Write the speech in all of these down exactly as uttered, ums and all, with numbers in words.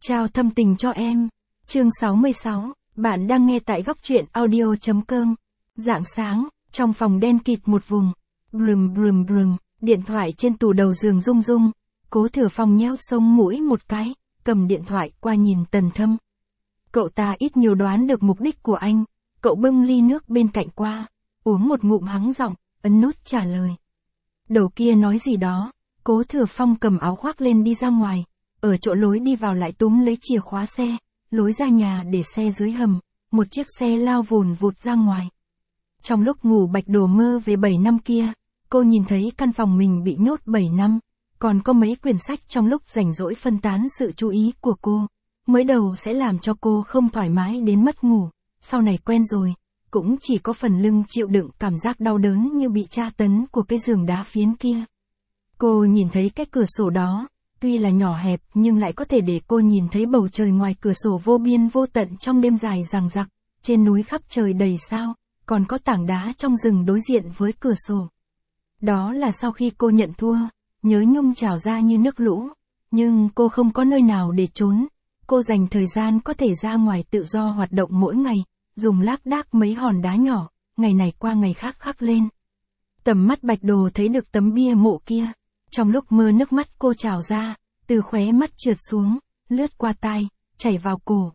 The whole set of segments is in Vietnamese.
Trao thâm tình cho em. Chương sáu mươi sáu, bạn đang nghe tại góc truyện audio.com. Rạng sáng, trong phòng đen kịt một vùng. Brum brum brum, điện thoại trên tủ đầu giường rung rung. Cố Thừa Phong nheo sống mũi một cái, cầm điện thoại qua nhìn Tần Thâm. Cậu ta ít nhiều đoán được mục đích của anh. Cậu bưng ly nước bên cạnh qua, uống một ngụm hắng giọng, ấn nút trả lời. Đầu kia nói gì đó, Cố Thừa Phong cầm áo khoác lên đi ra ngoài. Ở chỗ lối đi vào lại túm lấy chìa khóa xe, lối ra nhà để xe dưới hầm, một chiếc xe lao vùn vụt ra ngoài. Trong lúc ngủ Bạch Đồ mơ về bảy năm kia, cô nhìn thấy căn phòng mình bị nhốt bảy năm, còn có mấy quyển sách trong lúc rảnh rỗi phân tán sự chú ý của cô. Mới đầu sẽ làm cho cô không thoải mái đến mất ngủ, sau này quen rồi, cũng chỉ có phần lưng chịu đựng cảm giác đau đớn như bị tra tấn của cái giường đá phiến kia. Cô nhìn thấy cái cửa sổ đó, tuy là nhỏ hẹp nhưng lại có thể để cô nhìn thấy bầu trời ngoài cửa sổ vô biên vô tận trong đêm dài dằng dặc, trên núi khắp trời đầy sao, còn có tảng đá trong rừng đối diện với cửa sổ. Đó là sau khi cô nhận thua, nhớ nhung trào ra như nước lũ, nhưng cô không có nơi nào để trốn, cô dành thời gian có thể ra ngoài tự do hoạt động mỗi ngày, dùng lác đác mấy hòn đá nhỏ, ngày này qua ngày khác khắc lên. Tầm mắt Bạch Đồ thấy được tấm bia mộ kia. Trong lúc mơ nước mắt cô trào ra, từ khóe mắt trượt xuống, lướt qua tai, chảy vào cổ.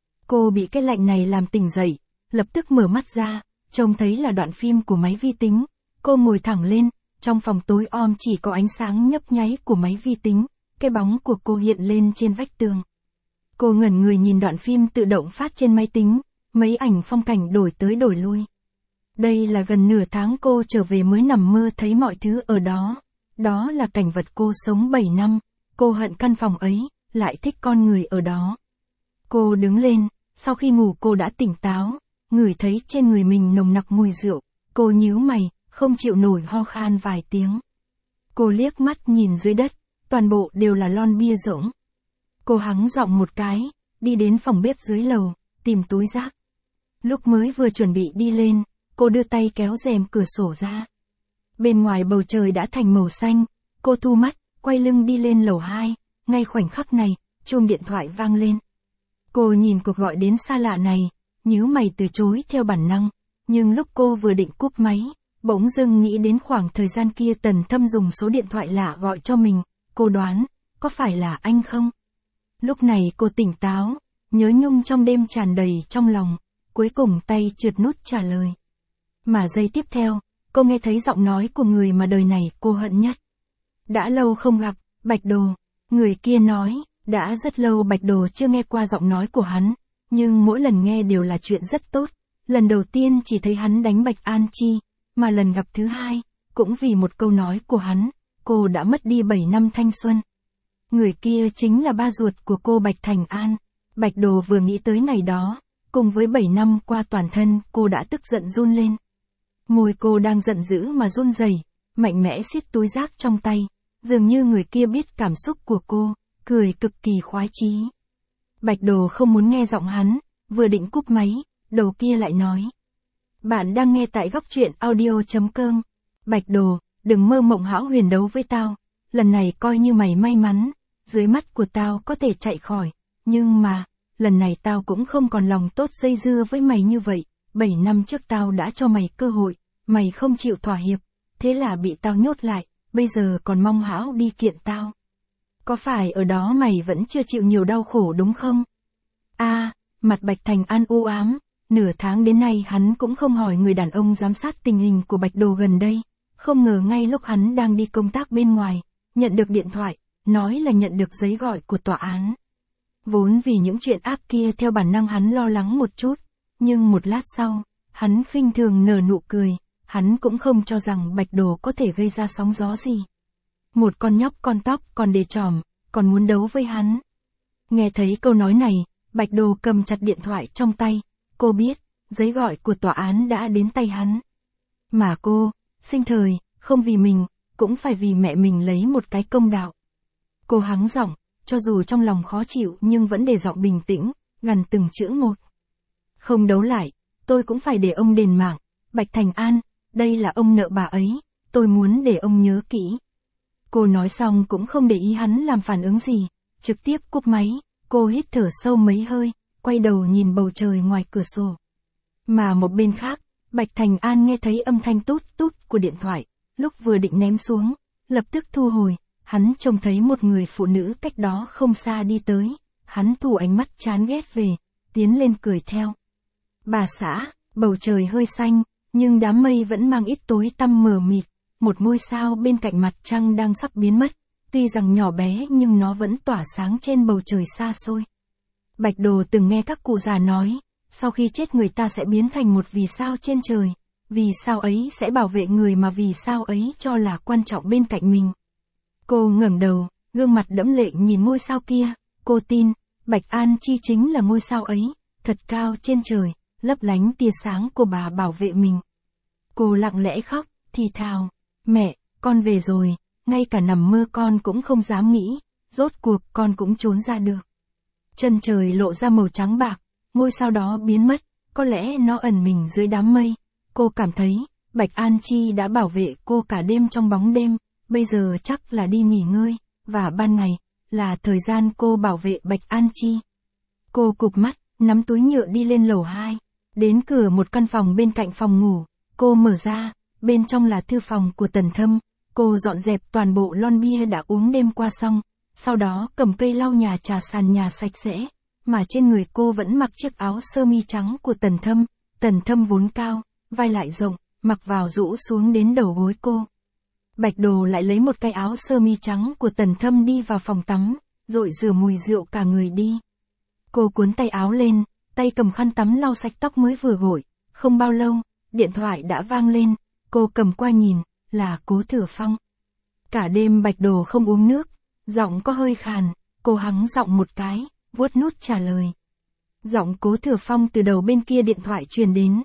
Cô bị cái lạnh này làm tỉnh dậy, lập tức mở mắt ra, trông thấy là đoạn phim của máy vi tính. Cô ngồi thẳng lên, trong phòng tối om chỉ có ánh sáng nhấp nháy của máy vi tính, cái bóng của cô hiện lên trên vách tường. Cô ngẩn người nhìn đoạn phim tự động phát trên máy tính, mấy ảnh phong cảnh đổi tới đổi lui. Đây là gần nửa tháng cô trở về mới nằm mơ thấy mọi thứ ở đó. Đó là cảnh vật cô sống bảy năm, cô hận căn phòng ấy, lại thích con người ở đó. Cô đứng lên, sau khi ngủ cô đã tỉnh táo, ngửi thấy trên người mình nồng nặc mùi rượu, cô nhíu mày, không chịu nổi ho khan vài tiếng. Cô liếc mắt nhìn dưới đất, toàn bộ đều là lon bia rỗng. Cô hắng giọng một cái, đi đến phòng bếp dưới lầu, tìm túi rác. Lúc mới vừa chuẩn bị đi lên, cô đưa tay kéo rèm cửa sổ ra. Bên ngoài bầu trời đã thành màu xanh, cô thu mắt, quay lưng đi lên lầu hai, ngay khoảnh khắc này, chuông điện thoại vang lên. Cô nhìn cuộc gọi đến xa lạ này, nhíu mày từ chối theo bản năng, nhưng lúc cô vừa định cúp máy, bỗng dưng nghĩ đến khoảng thời gian kia Tần Thâm dùng số điện thoại lạ gọi cho mình, cô đoán, có phải là anh không? Lúc này cô tỉnh táo, nhớ nhung trong đêm tràn đầy trong lòng, cuối cùng tay trượt nút trả lời. Mà giây tiếp theo, cô nghe thấy giọng nói của người mà đời này cô hận nhất. Đã lâu không gặp, Bạch Đồ. Người kia nói, đã rất lâu Bạch Đồ chưa nghe qua giọng nói của hắn, nhưng mỗi lần nghe đều là chuyện rất tốt. Lần đầu tiên chỉ thấy hắn đánh Bạch An Chi, mà lần gặp thứ hai, cũng vì một câu nói của hắn, cô đã mất đi bảy năm thanh xuân. Người kia chính là ba ruột của cô Bạch Thành An. Bạch Đồ vừa nghĩ tới ngày đó, cùng với bảy năm qua toàn thân cô đã tức giận run lên. Môi cô đang giận dữ mà run rẩy, mạnh mẽ siết túi rác trong tay, dường như người kia biết cảm xúc của cô, cười cực kỳ khoái chí. Bạch Đồ không muốn nghe giọng hắn, vừa định cúp máy, đầu kia lại nói. Bạn đang nghe tại góc truyện audio.com. Bạch Đồ, đừng mơ mộng hão huyền đấu với tao, lần này coi như mày may mắn, dưới mắt của tao có thể chạy khỏi, nhưng mà, lần này tao cũng không còn lòng tốt dây dưa với mày như vậy. Bảy năm trước tao đã cho mày cơ hội, mày không chịu thỏa hiệp, thế là bị tao nhốt lại, bây giờ còn mong hão đi kiện tao. Có phải ở đó mày vẫn chưa chịu nhiều đau khổ đúng không? A, à, mặt Bạch Thành An u ám, nửa tháng đến nay hắn cũng không hỏi người đàn ông giám sát tình hình của Bạch Đồ gần đây, không ngờ ngay lúc hắn đang đi công tác bên ngoài, nhận được điện thoại, nói là nhận được giấy gọi của tòa án. Vốn vì những chuyện ác kia theo bản năng hắn lo lắng một chút. Nhưng một lát sau, hắn khinh thường nở nụ cười, hắn cũng không cho rằng Bạch Đồ có thể gây ra sóng gió gì. Một con nhóc con tóc còn đề tròm, còn muốn đấu với hắn. Nghe thấy câu nói này, Bạch Đồ cầm chặt điện thoại trong tay, cô biết, giấy gọi của tòa án đã đến tay hắn. Mà cô, sinh thời, không vì mình, cũng phải vì mẹ mình lấy một cái công đạo. Cô hắng giọng, cho dù trong lòng khó chịu nhưng vẫn để giọng bình tĩnh, gằn từng chữ một. Không đấu lại, tôi cũng phải để ông đền mạng, Bạch Thành An, đây là ông nợ bà ấy, tôi muốn để ông nhớ kỹ. Cô nói xong cũng không để ý hắn làm phản ứng gì, trực tiếp cúp máy, Cô hít thở sâu mấy hơi, quay đầu nhìn bầu trời ngoài cửa sổ. Mà một bên khác, Bạch Thành An nghe thấy âm thanh tút tút của điện thoại, lúc vừa định ném xuống, lập tức thu hồi, hắn trông thấy một người phụ nữ cách đó không xa đi tới, hắn thu ánh mắt chán ghét về, tiến lên cười theo. Bà xã, bầu trời hơi xanh, nhưng đám mây vẫn mang ít tối tăm mờ mịt, một ngôi sao bên cạnh mặt trăng đang sắp biến mất, tuy rằng nhỏ bé nhưng nó vẫn tỏa sáng trên bầu trời xa xôi. Bạch Đồ từng nghe các cụ già nói, sau khi chết người ta sẽ biến thành một vì sao trên trời, vì sao ấy sẽ bảo vệ người mà vì sao ấy cho là quan trọng bên cạnh mình. Cô ngẩng đầu, gương mặt đẫm lệ nhìn ngôi sao kia, cô tin, Bạch An Chi chính là ngôi sao ấy, thật cao trên trời, lấp lánh tia sáng của bà bảo vệ mình. Cô lặng lẽ khóc, thì thào, mẹ, con về rồi, ngay cả nằm mơ con cũng không dám nghĩ, rốt cuộc con cũng trốn ra được. Chân trời lộ ra màu trắng bạc, ngôi sao đó biến mất, có lẽ nó ẩn mình dưới đám mây. Cô cảm thấy, Bạch An Chi đã bảo vệ cô cả đêm trong bóng đêm, bây giờ chắc là đi nghỉ ngơi, và ban ngày, là thời gian cô bảo vệ Bạch An Chi. Cô cụp mắt, nắm túi nhựa đi lên lầu hai, đến cửa một căn phòng bên cạnh phòng ngủ, cô mở ra, bên trong là thư phòng của Tần Thâm, cô dọn dẹp toàn bộ lon bia đã uống đêm qua xong, sau đó cầm cây lau nhà trà sàn nhà sạch sẽ, mà trên người cô vẫn mặc chiếc áo sơ mi trắng của Tần Thâm, Tần Thâm vốn cao, vai lại rộng, mặc vào rũ xuống đến đầu gối cô. Bạch Đồ lại lấy một cái áo sơ mi trắng của Tần Thâm đi vào phòng tắm, rồi rửa mùi rượu cả người đi. Cô cuốn tay áo lên, tay cầm khăn tắm lau sạch tóc mới vừa gội, không bao lâu, điện thoại đã vang lên, cô cầm qua nhìn, là Cố Thừa Phong. Cả đêm Bạch Đồ không uống nước, giọng có hơi khàn, cô hắng giọng một cái, vuốt nút trả lời. Giọng Cố Thừa Phong từ đầu bên kia điện thoại truyền đến.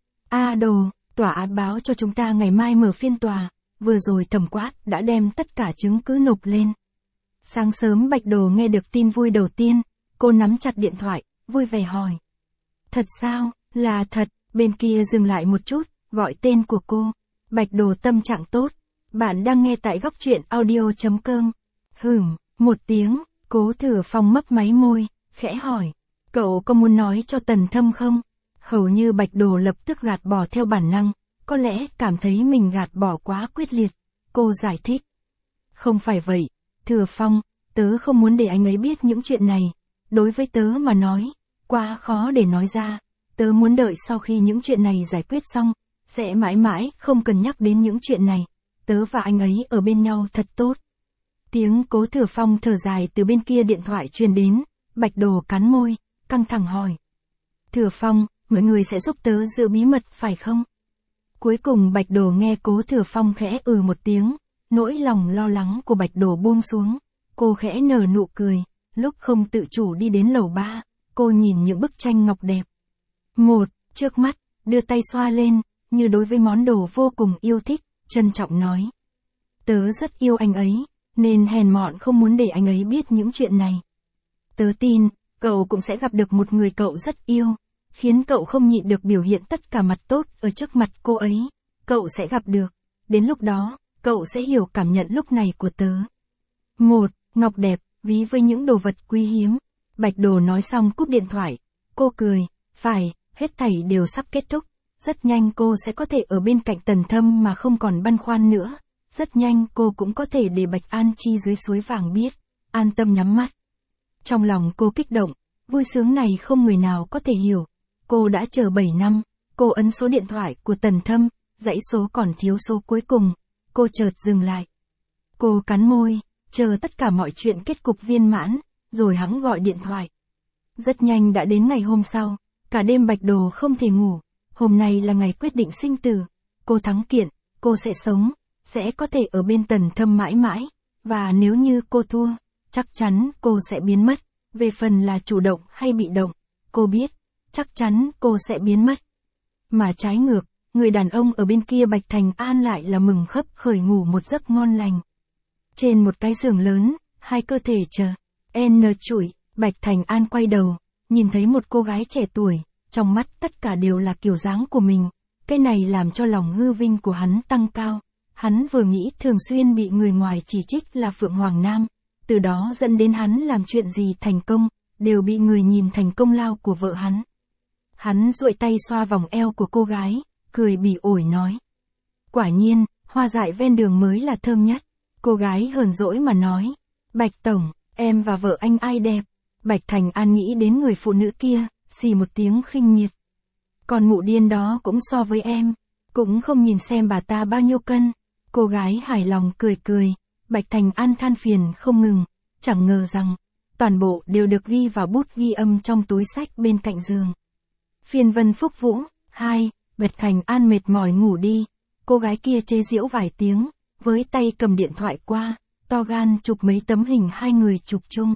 A Đồ, tòa án báo cho chúng ta ngày mai mở phiên tòa, vừa rồi Thẩm Quát đã đem tất cả chứng cứ nộp lên. Sáng sớm Bạch Đồ nghe được tin vui đầu tiên, cô nắm chặt điện thoại, vui vẻ hỏi. Thật sao, là thật, bên kia dừng lại một chút, gọi tên của cô. Bạch Đồ tâm trạng tốt, bạn đang nghe tại góc truyện audio chấm com. Hửm, một tiếng, Cố Thừa Phong mấp máy môi, khẽ hỏi. Cậu có muốn nói cho Tần Thâm không? Hầu như Bạch Đồ lập tức gạt bỏ theo bản năng, có lẽ cảm thấy mình gạt bỏ quá quyết liệt. Cô giải thích. Không phải vậy, Thừa Phong, tớ không muốn để anh ấy biết những chuyện này. Đối với tớ mà nói, quá khó để nói ra. Tớ muốn đợi sau khi những chuyện này giải quyết xong, sẽ mãi mãi không cần nhắc đến những chuyện này. Tớ và anh ấy ở bên nhau thật tốt. Tiếng Cố Thừa Phong thở dài từ bên kia điện thoại truyền đến, Bạch Đồ cắn môi, căng thẳng hỏi. Thừa Phong, mọi người sẽ giúp tớ giữ bí mật phải không? Cuối cùng Bạch Đồ nghe Cố Thừa Phong khẽ ừ một tiếng, nỗi lòng lo lắng của Bạch Đồ buông xuống. Cô khẽ nở nụ cười, lúc không tự chủ đi đến lầu ba, cô nhìn những bức tranh ngọc đẹp. Một, trước mắt, đưa tay xoa lên, như đối với món đồ vô cùng yêu thích, trân trọng nói. Tớ rất yêu anh ấy, nên hèn mọn không muốn để anh ấy biết những chuyện này. Tớ tin, cậu cũng sẽ gặp được một người cậu rất yêu, khiến cậu không nhịn được biểu hiện tất cả mặt tốt ở trước mặt cô ấy. Cậu sẽ gặp được, đến lúc đó, cậu sẽ hiểu cảm nhận lúc này của tớ. Một, ngọc đẹp, ví với những đồ vật quý hiếm. Bạch Đồ nói xong cúp điện thoại, cô cười, phải, hết thảy đều sắp kết thúc. Rất nhanh cô sẽ có thể ở bên cạnh Tần Thâm mà không còn băn khoăn nữa. Rất nhanh cô cũng có thể để Bạch An Chi dưới suối vàng biết, an tâm nhắm mắt. Trong lòng cô kích động, vui sướng này không người nào có thể hiểu. Cô đã chờ bảy năm, cô ấn số điện thoại của Tần Thâm, dãy số còn thiếu số cuối cùng. Cô chợt dừng lại. Cô cắn môi, chờ tất cả mọi chuyện kết cục viên mãn, rồi hắn gọi điện thoại. Rất nhanh đã đến ngày hôm sau, cả đêm Bạch Đồ không thể ngủ. Hôm nay là ngày quyết định sinh tử. Cô thắng kiện, cô sẽ sống, sẽ có thể ở bên Tần Thâm mãi mãi. Và nếu như cô thua, chắc chắn cô sẽ biến mất. Về phần là chủ động hay bị động, cô biết, chắc chắn cô sẽ biến mất. Mà trái ngược, người đàn ông ở bên kia Bạch Thành An lại là mừng khấp khởi ngủ một giấc ngon lành. Trên một cái giường lớn, hai cơ thể chờ, N trụi, Bạch Thành An quay đầu, nhìn thấy một cô gái trẻ tuổi, trong mắt tất cả đều là kiểu dáng của mình. Cái này làm cho lòng hư vinh của hắn tăng cao. Hắn vừa nghĩ thường xuyên bị người ngoài chỉ trích là Phượng Hoàng Nam, từ đó dẫn đến hắn làm chuyện gì thành công, đều bị người nhìn thành công lao của vợ hắn. Hắn duỗi tay xoa vòng eo của cô gái, cười bỉ ổi nói. Quả nhiên, hoa dại ven đường mới là thơm nhất. Cô gái hờn dỗi mà nói. Bạch Tổng, em và vợ anh ai đẹp? Bạch Thành An nghĩ đến người phụ nữ kia, xì một tiếng khinh miệt. Còn mụ điên đó cũng so với em, cũng không nhìn xem bà ta bao nhiêu cân. Cô gái hài lòng cười cười, Bạch Thành An than phiền không ngừng, chẳng ngờ rằng, toàn bộ đều được ghi vào bút ghi âm trong túi sách bên cạnh giường. Phiên Vân Phúc Vũ, hai, Bạch Thành An mệt mỏi ngủ đi, cô gái kia chế giễu vài tiếng, với tay cầm điện thoại qua, to gan chụp mấy tấm hình hai người chụp chung.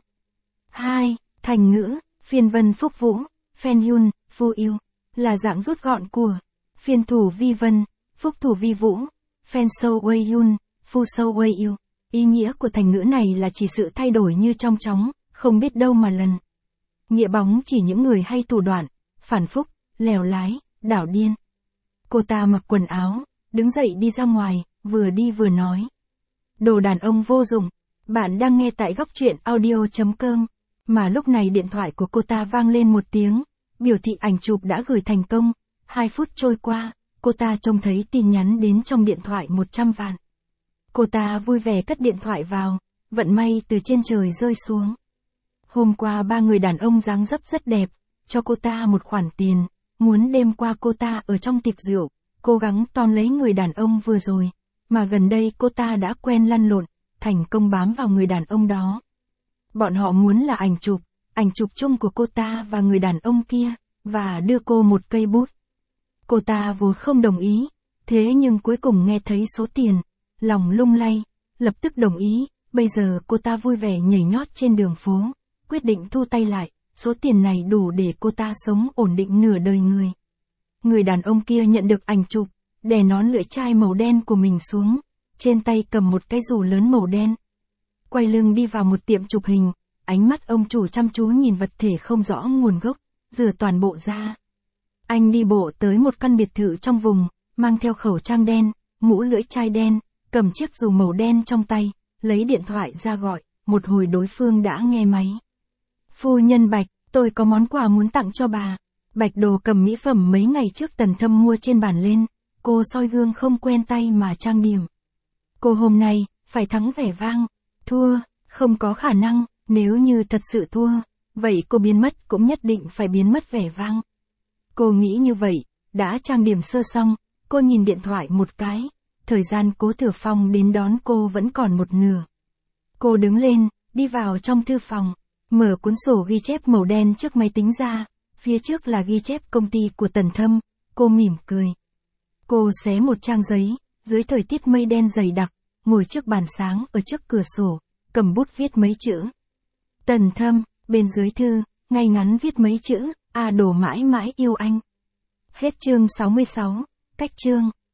hai. Thành ngữ, Phiên Vân Phúc Vũ, Phen Yun, Phu Yêu, là dạng rút gọn của Phiên Thủ Vi Vân, Phúc Thủ Vi Vũ, Phen Sâu Wei Yun, Phu Sâu Wei Yêu. Ý nghĩa của thành ngữ này là chỉ sự thay đổi như trong chóng, không biết đâu mà lần. Nghĩa bóng chỉ những người hay thủ đoạn, phản phúc, lèo lái, đảo điên. Cô ta mặc quần áo, đứng dậy đi ra ngoài, vừa đi vừa nói. Đồ đàn ông vô dụng, bạn đang nghe tại góc truyện audio chấm com. Mà lúc này điện thoại của cô ta vang lên một tiếng, biểu thị ảnh chụp đã gửi thành công. Hai phút trôi qua, cô ta trông thấy tin nhắn đến trong điện thoại một trăm vạn. Cô ta vui vẻ cất điện thoại vào, vận may từ trên trời rơi xuống. Hôm qua ba người đàn ông dáng dấp rất đẹp, cho cô ta một khoản tiền, muốn đêm qua cô ta ở trong tiệc rượu, cố gắng ton lấy người đàn ông vừa rồi, mà gần đây cô ta đã quen lăn lộn, thành công bám vào người đàn ông đó. Bọn họ muốn là ảnh chụp, ảnh chụp chung của cô ta và người đàn ông kia, và đưa cô một cây bút. Cô ta vốn không đồng ý, thế nhưng cuối cùng nghe thấy số tiền, lòng lung lay, lập tức đồng ý, bây giờ cô ta vui vẻ nhảy nhót trên đường phố, quyết định thu tay lại, số tiền này đủ để cô ta sống ổn định nửa đời người. Người đàn ông kia nhận được ảnh chụp, đè nón lưỡi chai màu đen của mình xuống, trên tay cầm một cái dù lớn màu đen. Quay lưng đi vào một tiệm chụp hình, ánh mắt ông chủ chăm chú nhìn vật thể không rõ nguồn gốc, rửa toàn bộ ra. Anh đi bộ tới một căn biệt thự trong vùng, mang theo khẩu trang đen, mũ lưỡi chai đen, cầm chiếc dù màu đen trong tay, lấy điện thoại ra gọi, một hồi đối phương đã nghe máy. Phu nhân Bạch, tôi có món quà muốn tặng cho bà. Bạch Đồ cầm mỹ phẩm mấy ngày trước Tần Thâm mua trên bàn lên, cô soi gương không quen tay mà trang điểm. Cô hôm nay, phải thắng vẻ vang, thua, không có khả năng, nếu như thật sự thua, vậy cô biến mất cũng nhất định phải biến mất vẻ vang. Cô nghĩ như vậy, đã trang điểm sơ xong, cô nhìn điện thoại một cái, thời gian Cố Thừa Phong đến đón cô vẫn còn một nửa. Cô đứng lên, đi vào trong thư phòng, mở cuốn sổ ghi chép màu đen trước máy tính ra, phía trước là ghi chép công ty của Tần Thâm, cô mỉm cười. Cô xé một trang giấy, dưới thời tiết mây đen dày đặc, ngồi trước bàn sáng ở trước cửa sổ, cầm bút viết mấy chữ. Tần Thâm, bên dưới thư, ngay ngắn viết mấy chữ, A Đồ mãi mãi yêu anh. Hết chương sáu mươi sáu, cách chương.